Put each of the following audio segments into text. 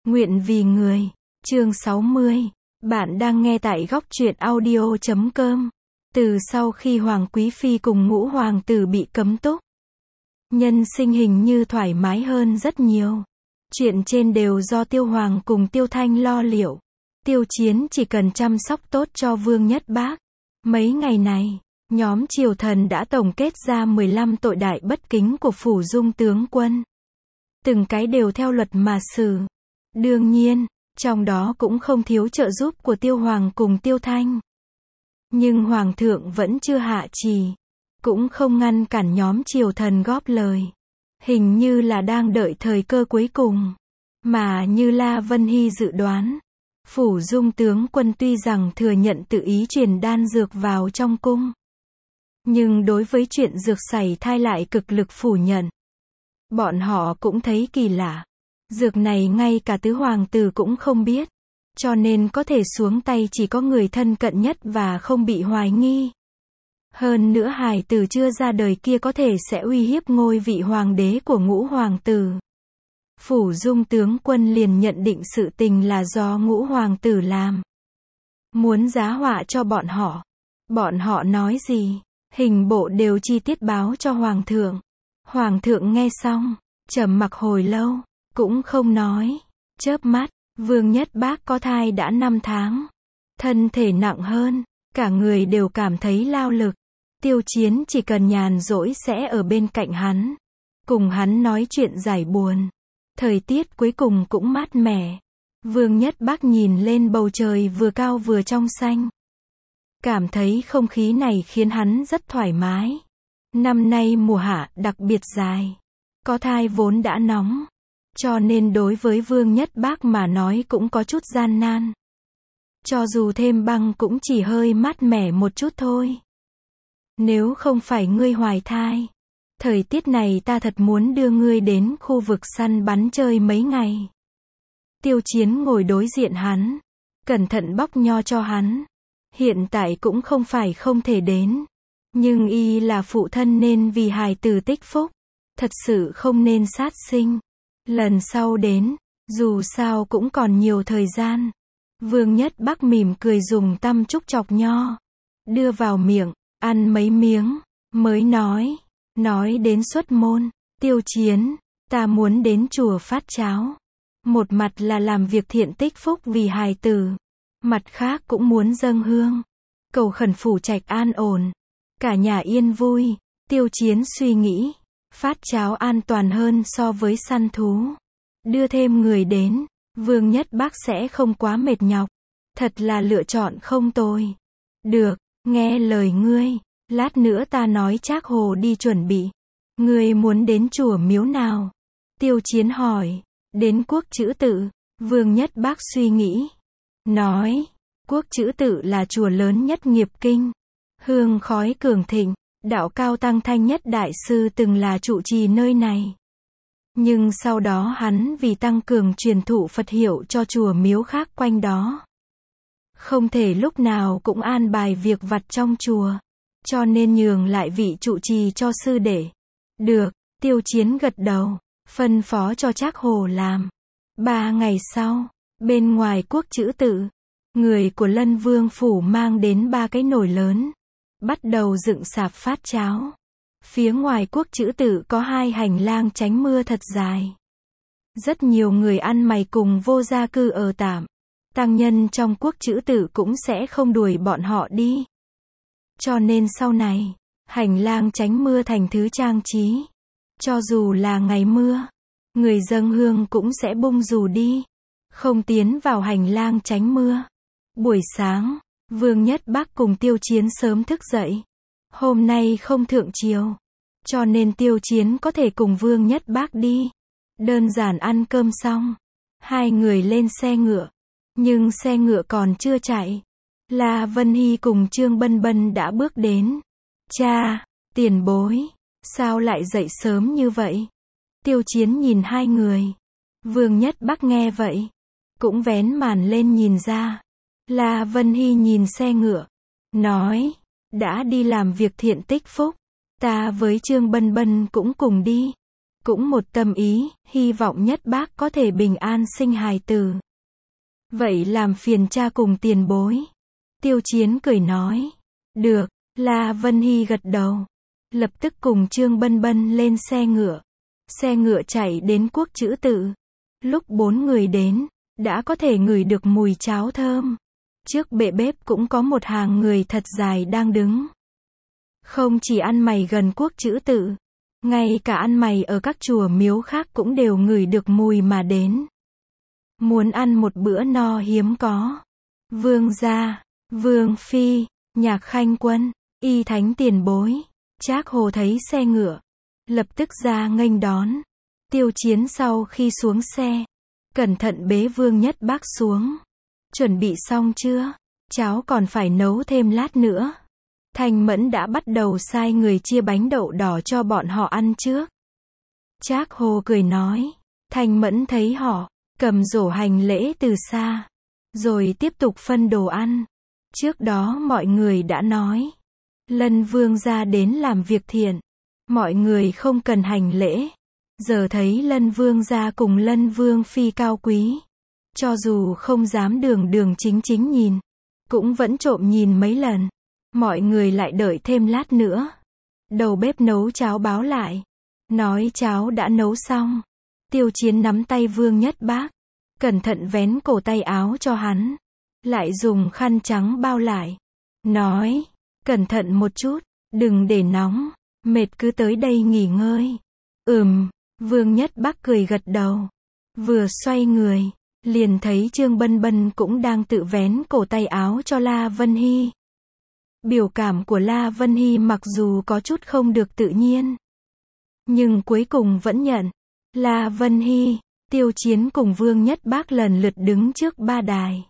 Nguyện vì người. Chương 60. Bạn đang nghe tại góc truyện audio.com. Từ sau khi Hoàng Quý Phi cùng Ngũ Hoàng tử bị cấm túc, nhân sinh hình như thoải mái hơn rất nhiều. Chuyện trên đều do Tiêu Hoàng cùng Tiêu Thanh lo liệu. Tiêu Chiến chỉ cần chăm sóc tốt cho Vương Nhất Bác. Mấy ngày này, nhóm triều thần đã tổng kết ra 15 tội đại bất kính của Phủ Dung tướng quân. Từng cái đều theo luật mà xử. Đương nhiên, trong đó cũng không thiếu trợ giúp của Tiêu Hoàng cùng Tiêu Thanh. Nhưng Hoàng thượng vẫn chưa hạ chỉ, cũng không ngăn cản nhóm triều thần góp lời. Hình như là đang đợi thời cơ cuối cùng. Mà như La Vân Hy dự đoán, Phủ Dung tướng quân tuy rằng thừa nhận tự ý truyền đan dược vào trong cung, nhưng đối với chuyện dược sảy thai lại cực lực phủ nhận. Bọn họ cũng thấy kỳ lạ. Dược này ngay cả tứ hoàng tử cũng không biết, cho nên có thể xuống tay chỉ có người thân cận nhất và không bị hoài nghi. Hơn nữa hài tử chưa ra đời kia có thể sẽ uy hiếp ngôi vị hoàng đế của Ngũ Hoàng tử. Phủ Dung tướng quân liền nhận định sự tình là do Ngũ Hoàng tử làm. Muốn giá họa cho bọn họ. Bọn họ nói gì, hình bộ đều chi tiết báo cho Hoàng thượng. Hoàng thượng nghe xong, trầm mặc hồi lâu, cũng không nói. Chớp mắt, Vương Nhất Bác có thai đã 5 tháng. Thân thể nặng hơn, cả người đều cảm thấy lao lực. Tiêu Chiến chỉ cần nhàn rỗi sẽ ở bên cạnh hắn, cùng hắn nói chuyện giải buồn. Thời tiết cuối cùng cũng mát mẻ. Vương Nhất Bác nhìn lên bầu trời vừa cao vừa trong xanh. Cảm thấy không khí này khiến hắn rất thoải mái. Năm nay mùa hạ đặc biệt dài. Có thai vốn đã nóng, cho nên đối với Vương Nhất Bác mà nói cũng có chút gian nan. Cho dù thêm băng cũng chỉ hơi mát mẻ một chút thôi. Nếu không phải ngươi hoài thai, thời tiết này ta thật muốn đưa ngươi đến khu vực săn bắn chơi mấy ngày. Tiêu Chiến ngồi đối diện hắn, cẩn thận bóc nho cho hắn. Hiện tại cũng không phải không thể đến, nhưng y là phụ thân nên vì hài tử tích phúc, thật sự không nên sát sinh. Lần sau đến, dù sao cũng còn nhiều thời gian. Vương Nhất Bác mỉm cười dùng tăm trúc chọc nho, đưa vào miệng, ăn mấy miếng, mới nói đến xuất môn. Tiêu Chiến, ta muốn đến chùa phát cháo. Một mặt là làm việc thiện tích phúc vì hài tử, mặt khác cũng muốn dâng hương, cầu khẩn phủ trạch an ổn, cả nhà yên vui. Tiêu Chiến suy nghĩ, phát cháo an toàn hơn so với săn thú. Đưa thêm người đến, Vương Nhất Bác sẽ không quá mệt nhọc. Thật là lựa chọn không tồi. Được, nghe lời ngươi, lát nữa ta nói Trác Hồ đi chuẩn bị. Ngươi muốn đến chùa miếu nào? Tiêu Chiến hỏi. Đến Quốc Chữ Tự. Vương Nhất Bác suy nghĩ, nói, Quốc Chữ Tự là chùa lớn nhất Nghiệp Kinh. Hương khói cường thịnh, đạo cao tăng Thanh Nhất Đại Sư từng là trụ trì nơi này. Nhưng sau đó hắn vì tăng cường truyền thụ Phật hiệu cho chùa miếu khác quanh đó, không thể lúc nào cũng an bài việc vặt trong chùa, cho nên nhường lại vị trụ trì cho sư đệ. Được, Tiêu Chiến gật đầu, phân phó cho Trác Hồ làm. 3 ngày sau, bên ngoài Quốc Chữ Tự, người của Lân Vương phủ mang đến 3 cái nồi lớn, bắt đầu dựng sạp phát cháo. Phía ngoài Quốc Chữ Tự có 2 hành lang tránh mưa thật dài. Rất nhiều người ăn mày cùng vô gia cư ở tạm. Tăng nhân trong Quốc Chữ Tự cũng sẽ không đuổi bọn họ đi. Cho nên sau này, hành lang tránh mưa thành thứ trang trí. Cho dù là ngày mưa, người dâng hương cũng sẽ bung dù đi, không tiến vào hành lang tránh mưa. Buổi sáng, Vương Nhất Bác cùng Tiêu Chiến sớm thức dậy. Hôm nay không thượng triều, cho nên Tiêu Chiến có thể cùng Vương Nhất Bác đi. Đơn giản ăn cơm xong, hai người lên xe ngựa. Nhưng xe ngựa còn chưa chạy, La Vân Hy cùng Trương Bân Bân đã bước đến. Cha, tiền bối, sao lại dậy sớm như vậy? Tiêu Chiến nhìn hai người. Vương Nhất Bác nghe vậy, cũng vén màn lên nhìn ra. La Vân Hy nhìn xe ngựa, nói, đã đi làm việc thiện tích phúc, ta với Trương Bân Bân cũng cùng đi. cũng một tâm ý, hy vọng Nhất Bác có thể bình an sinh hài tử. Vậy làm phiền cha cùng tiền bối. Tiêu Chiến cười nói. Được, La Vân Hy gật đầu. Lập tức cùng Trương Bân Bân lên xe ngựa. Xe ngựa chạy đến Quốc Trữ Tự. Lúc 4 người đến, đã có thể ngửi được mùi cháo thơm. Trước bệ bếp cũng có một hàng người thật dài đang đứng. Không chỉ ăn mày gần Quốc Trữ Tự, ngay cả ăn mày ở các chùa miếu khác cũng đều ngửi được mùi mà đến. Muốn ăn một bữa no hiếm có. Vương gia, Vương phi, Nhạc Khanh Quân, Y Thánh tiền bối. Trác Hồ thấy xe ngựa, lập tức ra nghênh đón. Tiêu Chiến sau khi xuống xe, cẩn thận bế Vương Nhất Bác xuống. Chuẩn bị xong chưa? Cháo còn phải nấu thêm lát nữa. Thanh Mẫn đã bắt đầu sai người chia bánh đậu đỏ cho bọn họ ăn trước. Trác Hồ cười nói. Thanh Mẫn thấy họ cầm rổ hành lễ từ xa, rồi tiếp tục phân đồ ăn. Trước đó mọi người đã nói, Lân Vương gia đến làm việc thiện, mọi người không cần hành lễ. Giờ thấy Lân Vương gia cùng Lân Vương phi cao quý, cho dù không dám đường đường chính chính nhìn, cũng vẫn trộm nhìn mấy lần. Mọi người lại đợi thêm lát nữa. Đầu bếp nấu cháo báo lại, nói cháo đã nấu xong. Tiêu Chiến nắm tay Vương Nhất Bác, cẩn thận vén cổ tay áo cho hắn, lại dùng khăn trắng bao lại. Nói, cẩn thận một chút, đừng để nóng, mệt cứ tới đây nghỉ ngơi. Vương Nhất Bác cười gật đầu. Vừa xoay người, liền thấy Trương Bân Bân cũng đang tự vén cổ tay áo cho La Vân Hy. Biểu cảm của La Vân Hy mặc dù có chút không được tự nhiên, nhưng cuối cùng vẫn nhận. La Vân Hy, Tiêu Chiến cùng Vương Nhất Bác lần lượt đứng trước ba đài.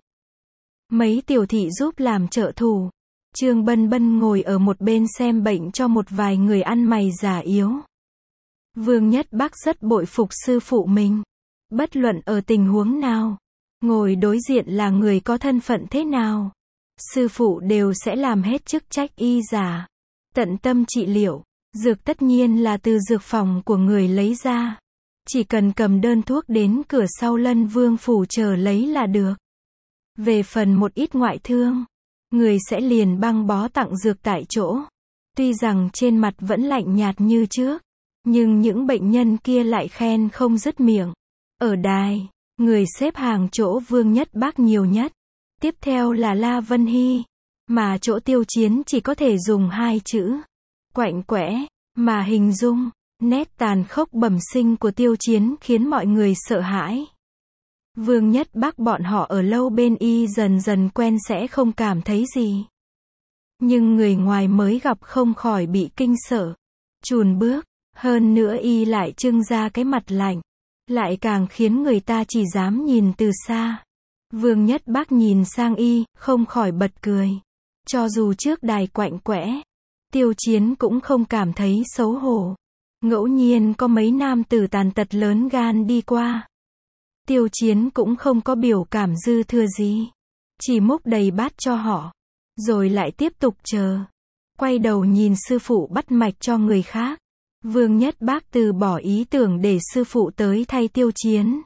Mấy tiểu thị giúp làm trợ thủ. Trương Bân Bân ngồi ở một bên xem bệnh cho một vài người ăn mày già yếu. Vương Nhất Bác rất bội phục sư phụ mình. Bất luận ở tình huống nào, ngồi đối diện là người có thân phận thế nào, sư phụ đều sẽ làm hết chức trách y giả, tận tâm trị liệu. Dược tất nhiên là từ dược phòng của người lấy ra. Chỉ cần cầm đơn thuốc đến cửa sau Lân Vương phủ chờ lấy là được. Về phần một ít ngoại thương, người sẽ liền băng bó tặng dược tại chỗ. Tuy rằng trên mặt vẫn lạnh nhạt như trước, nhưng những bệnh nhân kia lại khen không dứt miệng. Ở đài, người xếp hàng chỗ Vương Nhất Bác nhiều nhất. Tiếp theo là La Vân Hy, mà chỗ Tiêu Chiến chỉ có thể dùng 2 chữ quạnh quẽ mà hình dung. Nét tàn khốc bẩm sinh của Tiêu Chiến khiến mọi người sợ hãi. Vương Nhất Bác bọn họ ở lâu bên y dần dần quen sẽ không cảm thấy gì. Nhưng người ngoài mới gặp không khỏi bị kinh sợ, chùn bước. Hơn nữa y lại trưng ra cái mặt lạnh, lại càng khiến người ta chỉ dám nhìn từ xa. Vương Nhất Bác nhìn sang y, không khỏi bật cười. Cho dù trước đài quạnh quẽ, Tiêu Chiến cũng không cảm thấy xấu hổ. Ngẫu nhiên có mấy nam tử tàn tật lớn gan đi qua, Tiêu Chiến cũng không có biểu cảm dư thừa gì, chỉ múc đầy bát cho họ, rồi lại tiếp tục chờ. Quay đầu nhìn sư phụ bắt mạch cho người khác. Vương Nhất Bác từ bỏ ý tưởng để sư phụ tới thay Tiêu Chiến.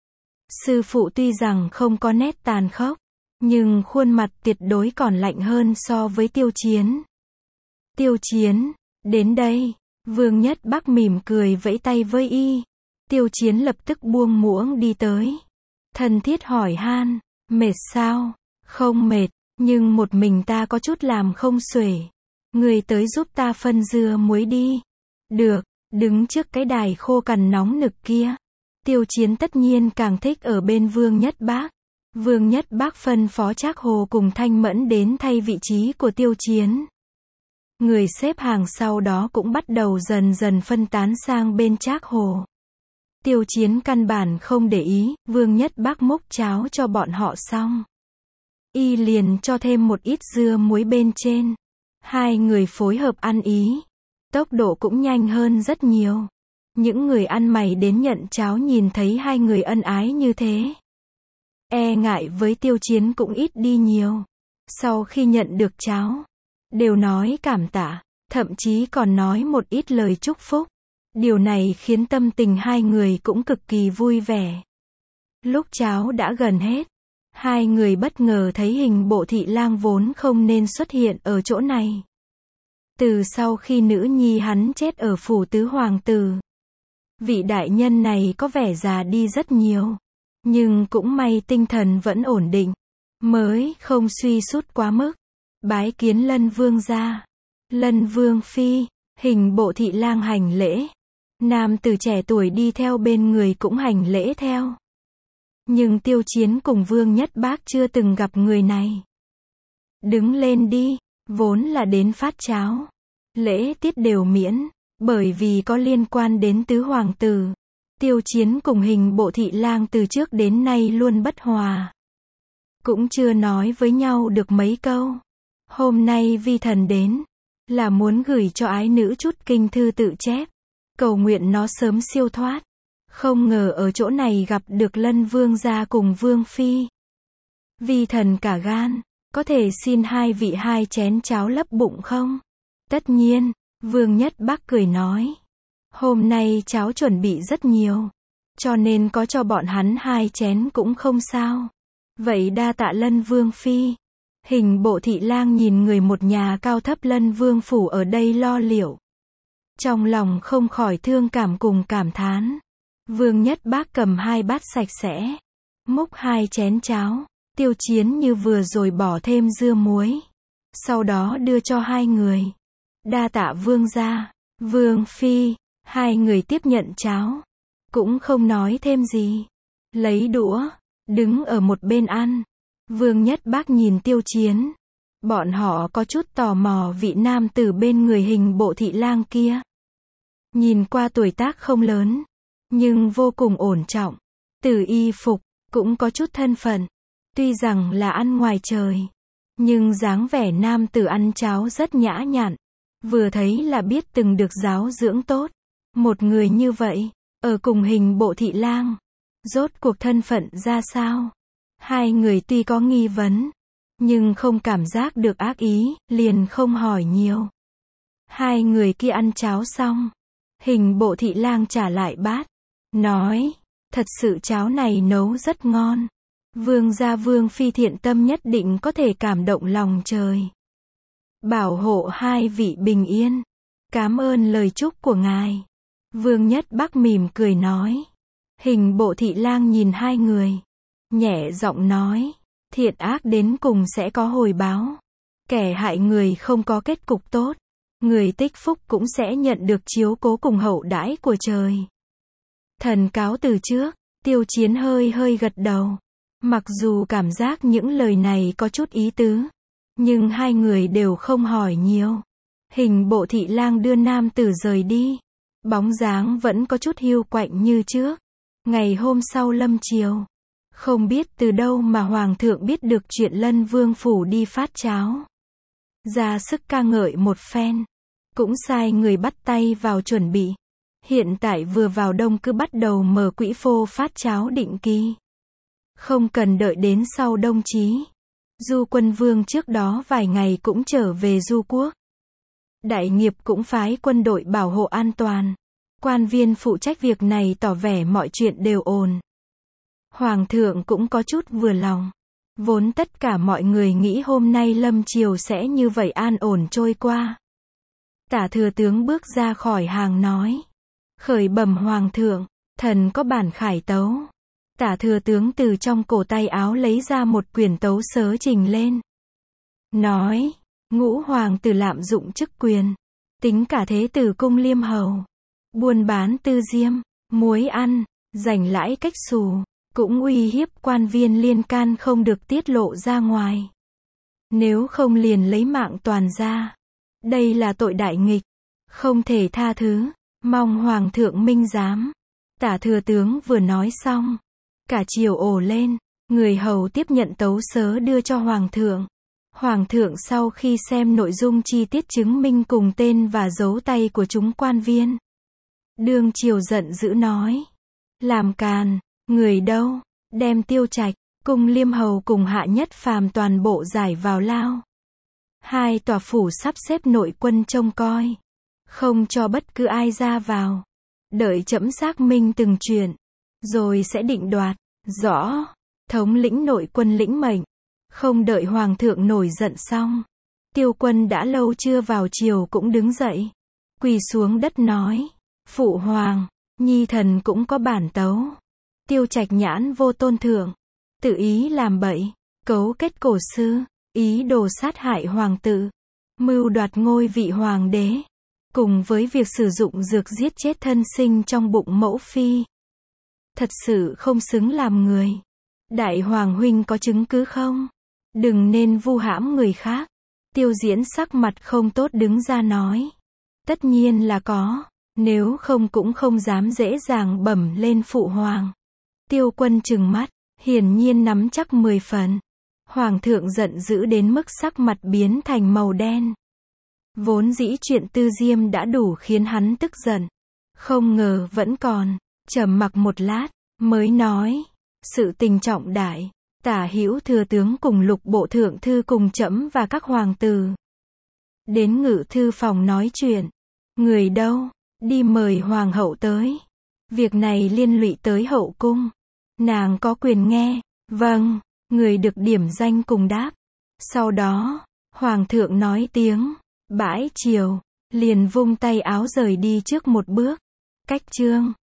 Sư phụ tuy rằng không có nét tàn khốc, nhưng khuôn mặt tuyệt đối còn lạnh hơn so với Tiêu Chiến. Tiêu Chiến, đến đây. Vương Nhất Bác mỉm cười vẫy tay với y. Tiêu Chiến lập tức buông muỗng đi tới. Thân thiết hỏi han, mệt sao? Không mệt, nhưng một mình ta có chút làm không xuể. Người tới giúp ta phân dưa muối đi. Được, đứng trước cái đài khô cằn nóng nực kia. Tiêu Chiến tất nhiên càng thích ở bên Vương Nhất Bác. Vương Nhất Bác phân phó Trác Hồ cùng Thanh Mẫn đến thay vị trí của Tiêu Chiến. Người xếp hàng sau đó cũng bắt đầu dần dần phân tán sang bên Trác Hồ. Tiêu Chiến căn bản không để ý, Vương Nhất Bác múc cháo cho bọn họ xong, y liền cho thêm một ít dưa muối bên trên. Hai người phối hợp ăn ý, tốc độ cũng nhanh hơn rất nhiều. Những người ăn mày đến nhận cháo nhìn thấy hai người ân ái như thế, e ngại với Tiêu Chiến cũng ít đi nhiều. Sau khi nhận được cháo, đều nói cảm tạ, thậm chí còn nói một ít lời chúc phúc. Điều này khiến tâm tình hai người cũng cực kỳ vui vẻ. Lúc cháo đã gần hết, hai người bất ngờ thấy hình bộ thị lang vốn không nên xuất hiện ở chỗ này. Từ sau khi nữ nhi hắn chết ở phủ tứ hoàng tử, vị đại nhân này có vẻ già đi rất nhiều. Nhưng cũng may tinh thần vẫn ổn định, mới không suy sút quá mức. Bái kiến Lân vương gia. Lân vương phi, hình bộ thị lang hành lễ. Nam tử trẻ tuổi đi theo bên người cũng hành lễ theo. Nhưng Tiêu Chiến cùng Vương Nhất Bác chưa từng gặp người này. Đứng lên đi, vốn là đến phát cháo. Lễ tiết đều miễn, bởi vì có liên quan đến tứ hoàng tử. Tiêu Chiến cùng hình bộ thị lang từ trước đến nay luôn bất hòa. Cũng chưa nói với nhau được mấy câu. Hôm nay vi thần đến, là muốn gửi cho ái nữ chút kinh thư tự chép, cầu nguyện nó sớm siêu thoát. Không ngờ ở chỗ này gặp được Lân vương gia cùng Vương phi. Vi thần cả gan, có thể xin hai vị 2 chén cháo lấp bụng không? Tất nhiên, Vương Nhất Bác cười nói. Hôm nay cháo chuẩn bị rất nhiều, cho nên có cho bọn hắn 2 chén cũng không sao. Vậy đa tạ Lân vương phi. Hình bộ thị lang nhìn người một nhà cao thấp Lân vương phủ ở đây lo liệu. Trong lòng không khỏi thương cảm cùng cảm thán. Vương Nhất Bác cầm 2 bát sạch sẽ, múc 2 chén cháo. Tiêu Chiến như vừa rồi bỏ thêm dưa muối, sau đó đưa cho hai người. Đa tạ vương gia, Vương phi. Hai người tiếp nhận cháo, cũng không nói thêm gì. Lấy đũa, đứng ở một bên ăn. Vương Nhất Bác nhìn Tiêu Chiến. Bọn họ có chút tò mò vị nam tử bên người hình bộ thị lang kia. Nhìn qua tuổi tác không lớn, nhưng vô cùng ổn trọng. Từ y phục, cũng có chút thân phận. Tuy rằng là ăn ngoài trời, nhưng dáng vẻ nam tử ăn cháo rất nhã nhặn. Vừa thấy là biết từng được giáo dưỡng tốt. Một người như vậy, ở cùng hình bộ thị lang, rốt cuộc thân phận ra sao? Hai người tuy có nghi vấn, nhưng không cảm giác được ác ý, liền không hỏi nhiều. Hai người kia ăn cháo xong, hình bộ thị lang trả lại bát, nói, thật sự cháo này nấu rất ngon. Vương gia Vương phi thiện tâm nhất định có thể cảm động lòng trời. Bảo hộ hai vị bình yên. Cảm ơn lời chúc của ngài. Vương Nhất Bác mỉm cười nói. Hình bộ thị lang nhìn hai người, nhẹ giọng nói, thiện ác đến cùng sẽ có hồi báo. Kẻ hại người không có kết cục tốt, người tích phúc cũng sẽ nhận được chiếu cố cùng hậu đãi của trời. Thần cáo từ trước. Tiêu Chiến hơi gật đầu. Mặc dù cảm giác những lời này có chút ý tứ, nhưng hai người đều không hỏi nhiều. Hình bộ thị lang đưa nam tử rời đi. Bóng dáng vẫn có chút hiu quạnh như trước. Ngày hôm sau lâm chiều, không biết từ đâu mà hoàng thượng biết được chuyện Lân vương phủ đi phát cháo. Ra sức ca ngợi một phen, cũng sai người bắt tay vào chuẩn bị. Hiện tại vừa vào đông cứ bắt đầu mở quỹ phô phát cháo định kỳ. Không cần đợi đến sau đông chí. Du Quân Vương trước đó vài ngày cũng trở về Du quốc. Đại nghiệp cũng phái quân đội bảo hộ an toàn. Quan viên phụ trách việc này tỏ vẻ mọi chuyện đều ổn. Hoàng thượng cũng có chút vừa lòng. Vốn tất cả mọi người nghĩ hôm nay lâm chiều sẽ như vậy an ổn trôi qua. Tả thừa tướng bước ra khỏi hàng nói. Khởi bẩm hoàng thượng, thần có bản khải tấu. Tả thừa tướng từ trong cổ tay áo lấy ra một quyển tấu sớ trình lên. Nói, ngũ hoàng tử lạm dụng chức quyền, tính cả thế tử cung liêm hầu, buôn bán tư diêm, muối ăn, giành lãi cách xù, cũng uy hiếp quan viên liên can không được tiết lộ ra ngoài. Nếu không liền lấy mạng toàn ra. Đây là tội đại nghịch, không thể tha thứ, mong hoàng thượng minh giám. Tả thừa tướng vừa nói xong, cả triều ồ lên, người hầu tiếp nhận tấu sớ đưa cho hoàng thượng. Hoàng thượng sau khi xem nội dung chi tiết chứng minh cùng tên và dấu tay của chúng quan viên, đương triều giận dữ nói. Làm càn, người đâu, đem Tiêu Trạch, cùng liêm hầu cùng Hạ Nhất Phàm toàn bộ giải vào lao. Hai tòa phủ sắp xếp nội quân trông coi, không cho bất cứ ai ra vào. đợi trẫm xác minh từng chuyện, rồi sẽ định đoạt. Rõ. Thống lĩnh nội quân lĩnh mệnh. Không đợi hoàng thượng nổi giận xong, Tiêu Quân đã lâu chưa vào triều cũng đứng dậy, quỳ xuống đất nói: Phụ hoàng, nhi thần cũng có bản tấu. Tiêu Trạch Nhãn vô tôn thượng, tự ý làm bậy, cấu kết cổ sư, ý đồ sát hại hoàng tử, mưu đoạt ngôi vị hoàng đế, cùng với việc sử dụng dược giết chết thân sinh trong bụng mẫu phi. Thật sự không xứng làm người. Đại hoàng huynh có chứng cứ không? Đừng nên vu hãm người khác. Tiêu Diễn sắc mặt không tốt đứng ra nói. Tất nhiên là có, nếu không cũng không dám dễ dàng bẩm lên phụ hoàng. Tiêu Quân trừng mắt, hiển nhiên nắm chắc 10 phần. Hoàng thượng giận dữ đến mức sắc mặt biến thành màu đen. Vốn dĩ chuyện Tư Diêm đã đủ khiến hắn tức giận, không ngờ vẫn còn. Trầm mặc một lát, mới nói: sự tình trọng đại, Tả Hữu thừa tướng cùng Lục bộ thượng thư cùng trẫm và các hoàng tử đến ngự thư phòng nói chuyện. Người đâu? Đi mời hoàng hậu tới. Việc này liên lụy tới hậu cung, nàng có quyền nghe. Vâng. Người được điểm danh cùng đáp. Sau đó, hoàng thượng nói tiếng bãi triều, liền vung tay áo rời đi trước một bước. Cách chương